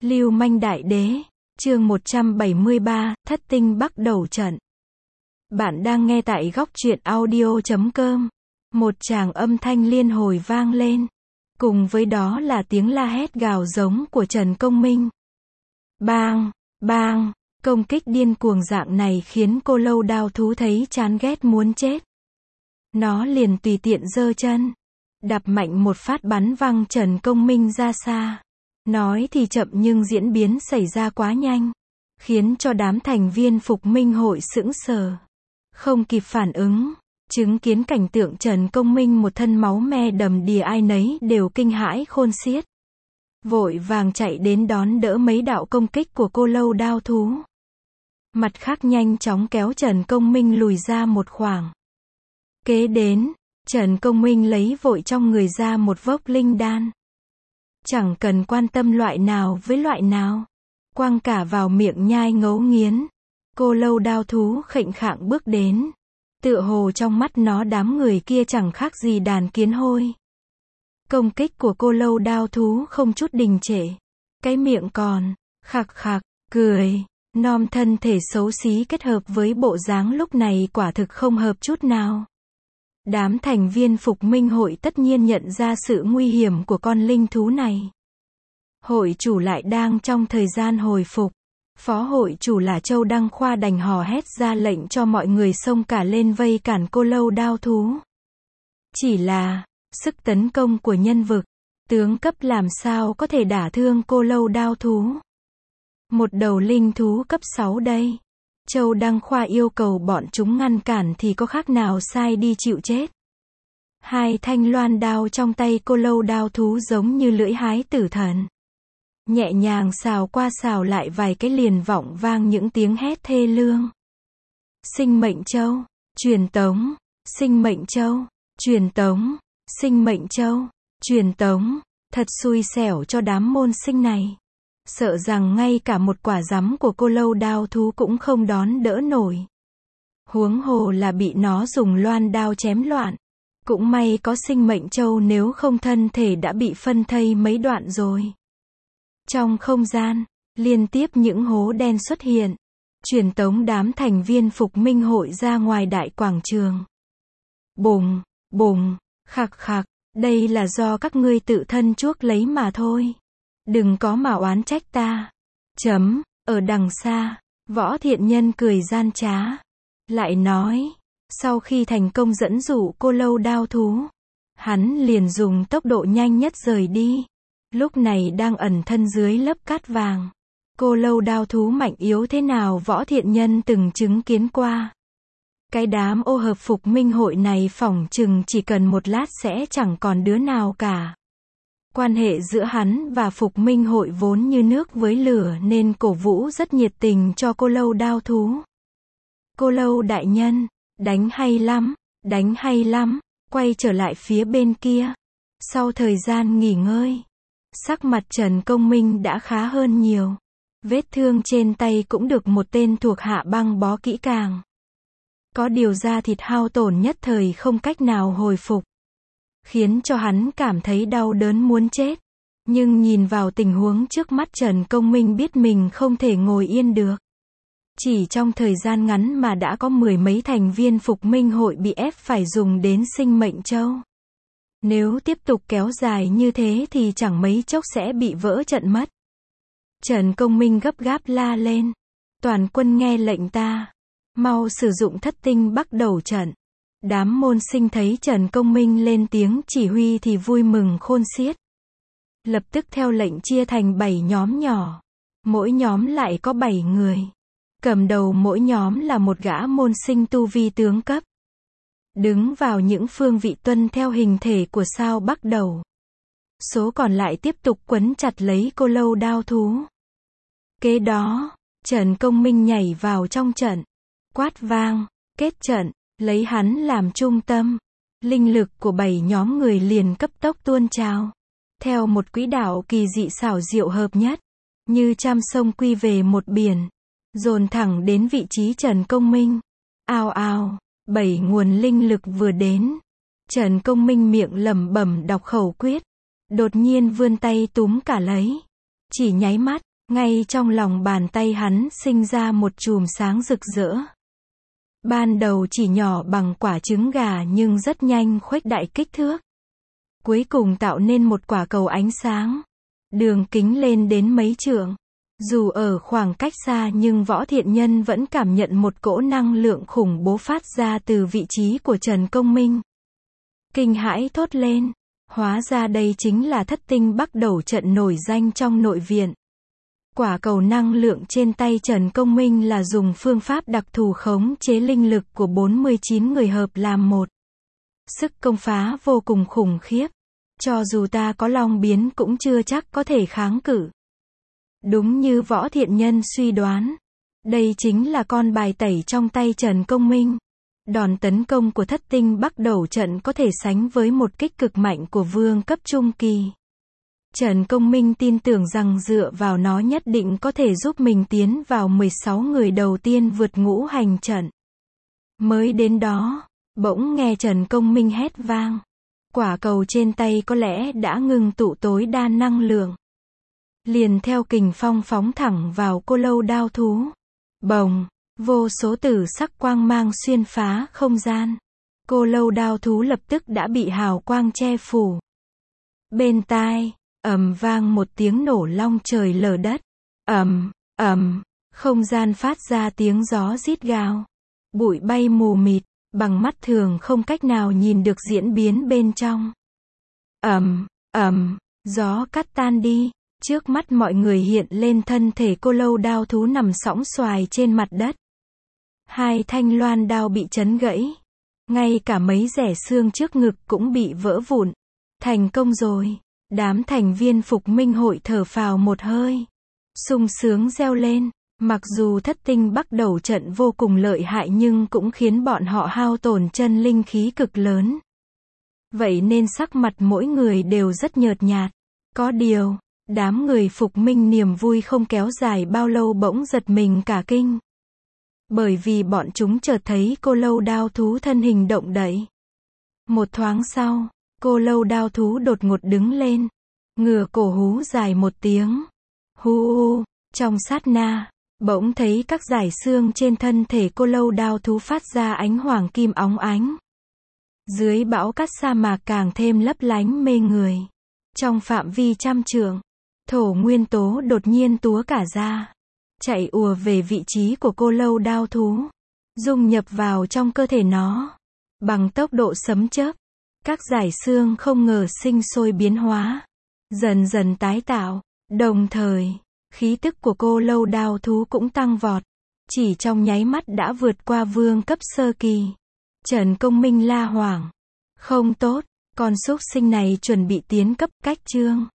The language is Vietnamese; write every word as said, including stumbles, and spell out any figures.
Lưu manh đại đế, chương một trăm bảy mươi ba, thất tinh bắt đầu trận. Bạn đang nghe tại góc truyện audio chấm com. Một tràng âm thanh liên hồi vang lên. Cùng với đó là tiếng la hét gào giống của Trần Công Minh. Bang, bang, công kích điên cuồng dạng này khiến cô lâu đao thú thấy chán ghét muốn chết. Nó liền tùy tiện giơ chân, đạp mạnh một phát bắn văng Trần Công Minh ra xa. Nói thì chậm nhưng diễn biến xảy ra quá nhanh, khiến cho đám thành viên Phục Minh hội sững sờ, không kịp phản ứng. Chứng kiến cảnh tượng Trần Công Minh một thân máu me đầm đìa, ai nấy đều kinh hãi khôn xiết, vội vàng chạy đến đón đỡ mấy đạo công kích của cô lâu đao thú. Mặt khác nhanh chóng kéo Trần Công Minh lùi ra một khoảng. Kế đến, Trần Công Minh lấy vội trong người ra một vốc linh đan. Chẳng cần quan tâm loại nào với loại nào, quăng cả vào miệng nhai ngấu nghiến. Cô lâu đao thú khệnh khạng bước đến, tựa hồ trong mắt nó đám người kia chẳng khác gì đàn kiến hôi. Công kích của cô lâu đao thú không chút đình trệ, cái miệng còn khạc khạc cười, nom thân thể xấu xí kết hợp với bộ dáng lúc này quả thực không hợp chút nào. Đám thành viên Phục Minh hội tất nhiên nhận ra sự nguy hiểm của con linh thú này. Hội chủ lại đang trong thời gian hồi phục. Phó hội chủ là Châu Đăng Khoa đành hò hét ra lệnh cho mọi người xông cả lên vây cản cô lâu đao thú. Chỉ là, sức tấn công của nhân vực, tướng cấp làm sao có thể đả thương cô lâu đao thú. Một đầu linh thú cấp sáu đây. Châu Đăng Khoa yêu cầu bọn chúng ngăn cản thì có khác nào sai đi chịu chết. Hai thanh loan đao trong tay cô lâu đao thú giống như lưỡi hái tử thần. Nhẹ nhàng xào qua xào lại vài cái liền vọng vang những tiếng hét thê lương. Sinh mệnh châu, truyền tống, sinh mệnh châu, truyền tống, sinh mệnh châu, truyền tống. Thật xui xẻo cho đám môn sinh này. Sợ rằng ngay cả một quả giấm của cô lâu đao thú cũng không đón đỡ nổi. Huống hồ là bị nó dùng loan đao chém loạn. Cũng may có sinh mệnh châu, nếu không thân thể đã bị phân thây mấy đoạn rồi. Trong không gian, liên tiếp những hố đen xuất hiện, truyền tống đám thành viên Phục Minh hội ra ngoài đại quảng trường. Bùng, bùng, khạc khạc, đây là do các ngươi tự thân chuốc lấy mà thôi. Đừng có mà oán trách ta. Chấm, ở đằng xa, Võ Thiện Nhân cười gian trá. Lại nói, sau khi thành công dẫn dụ cô lâu đao thú, hắn liền dùng tốc độ nhanh nhất rời đi. Lúc này đang ẩn thân dưới lớp cát vàng. Cô lâu đao thú mạnh yếu thế nào Võ Thiện Nhân từng chứng kiến qua. Cái đám ô hợp Phục Minh hội này phỏng chừng chỉ cần một lát sẽ chẳng còn đứa nào cả. Quan hệ giữa hắn và Phục Minh hội vốn như nước với lửa nên cổ vũ rất nhiệt tình cho cô lâu đao thú. Cô lâu đại nhân, đánh hay lắm, đánh hay lắm, quay trở lại phía bên kia. Sau thời gian nghỉ ngơi, sắc mặt Trần Công Minh đã khá hơn nhiều. Vết thương trên tay cũng được một tên thuộc hạ băng bó kỹ càng. Có điều da thịt hao tổn nhất thời không cách nào hồi phục, khiến cho hắn cảm thấy đau đớn muốn chết. Nhưng nhìn vào tình huống trước mắt Trần Công Minh biết mình không thể ngồi yên được. Chỉ trong thời gian ngắn mà đã có mười mấy thành viên Phục Minh hội bị ép phải dùng đến sinh mệnh châu. Nếu tiếp tục kéo dài như thế thì chẳng mấy chốc sẽ bị vỡ trận mất. Trần Công Minh gấp gáp la lên. Toàn quân nghe lệnh ta. Mau sử dụng thất tinh bắt đầu trận. Đám môn sinh thấy Trần Công Minh lên tiếng chỉ huy thì vui mừng khôn xiết. Lập tức theo lệnh chia thành bảy nhóm nhỏ. Mỗi nhóm lại có bảy người. Cầm đầu mỗi nhóm là một gã môn sinh tu vi tướng cấp. Đứng vào những phương vị tuân theo hình thể của sao bắt đầu. Số còn lại tiếp tục quấn chặt lấy cô lâu đao thú. Kế đó, Trần Công Minh nhảy vào trong trận. Quát vang, kết trận, lấy hắn làm trung tâm. Linh lực của bảy nhóm người liền cấp tốc tuôn trào. Theo một quỹ đạo kỳ dị xảo diệu hợp nhất. Như trăm sông quy về một biển. Dồn thẳng đến vị trí Trần Công Minh. Ào ào. Bảy nguồn linh lực vừa đến. Trần Công Minh miệng lẩm bẩm đọc khẩu quyết. Đột nhiên vươn tay túm cả lấy. Chỉ nháy mắt, Ngay trong lòng bàn tay hắn sinh ra một chùm sáng rực rỡ. Ban đầu chỉ nhỏ bằng quả trứng gà nhưng rất nhanh khuếch đại kích thước. Cuối cùng tạo nên một quả cầu ánh sáng. Đường kính lên đến mấy trượng. Dù ở khoảng cách xa nhưng Võ Thiện Nhân vẫn cảm nhận một cỗ năng lượng khủng bố phát ra từ vị trí của Trần Công Minh. Kinh hãi thốt lên. Hóa ra đây chính là thất tinh Bắc Đẩu trận nổi danh trong nội viện. Quả cầu năng lượng trên tay Trần Công Minh là dùng phương pháp đặc thù khống chế linh lực của bốn mươi chín người hợp làm một. Sức công phá vô cùng khủng khiếp. Cho dù ta có long biến cũng chưa chắc có thể kháng cự. Đúng như Võ Thiện Nhân suy đoán. Đây chính là con bài tẩy trong tay Trần Công Minh. Đòn tấn công của thất tinh Bắc Đẩu trận có thể sánh với một kích cực mạnh của vương cấp trung kỳ. Trần Công Minh tin tưởng rằng dựa vào nó nhất định có thể giúp mình tiến vào mười sáu người đầu tiên vượt ngũ hành trận. Mới đến đó, bỗng nghe Trần Công Minh hét vang. Quả cầu trên tay có lẽ đã ngừng tụ tối đa năng lượng. Liền theo kình phong phóng thẳng vào cô lâu đao thú. Bồng, vô số tử sắc quang mang xuyên phá không gian. Cô lâu đao thú lập tức đã bị hào quang che phủ. Bên tai, ầm vang một tiếng nổ long trời lở đất. Ầm, ầm, không gian phát ra tiếng gió rít gào. Bụi bay mù mịt, bằng mắt thường không cách nào nhìn được diễn biến bên trong. Ầm, ầm, gió cắt tan đi. Trước mắt mọi người hiện lên thân thể cô lâu đao thú nằm sõng xoài trên mặt đất. Hai thanh loan đao bị chấn gãy. Ngay cả mấy rẻ xương trước ngực cũng bị vỡ vụn. Thành công rồi. Đám thành viên Phục Minh hội thở phào một hơi. Sung sướng reo lên. Mặc dù thất tinh Bắc Đẩu trận vô cùng lợi hại nhưng cũng khiến bọn họ hao tổn chân linh khí cực lớn. Vậy nên sắc mặt mỗi người đều rất nhợt nhạt. Có điều, đám người Phục Minh niềm vui không kéo dài bao lâu bỗng giật mình cả kinh. Bởi vì bọn chúng chợt thấy cô lâu đao thú thân hình động đậy. Một thoáng sau, cô lâu đao thú đột ngột đứng lên. Ngửa cổ hú dài một tiếng. Hu u, trong sát na, bỗng thấy các dải xương trên thân thể cô lâu đao thú phát ra ánh hoàng kim óng ánh. Dưới bão cát sa mạc càng thêm lấp lánh mê người. Trong phạm vi trăm trượng, thổ nguyên tố đột nhiên túa cả ra. Chạy ùa về vị trí của cô lâu đao thú. Dung nhập vào trong cơ thể nó. Bằng tốc độ sấm chớp. Các dải xương không ngờ sinh sôi biến hóa. Dần dần tái tạo. Đồng thời, khí tức của cô lâu đao thú cũng tăng vọt. Chỉ trong nháy mắt đã vượt qua vương cấp sơ kỳ. Trần Công Minh la hoảng. Không tốt, con súc sinh này chuẩn bị tiến cấp cách chương.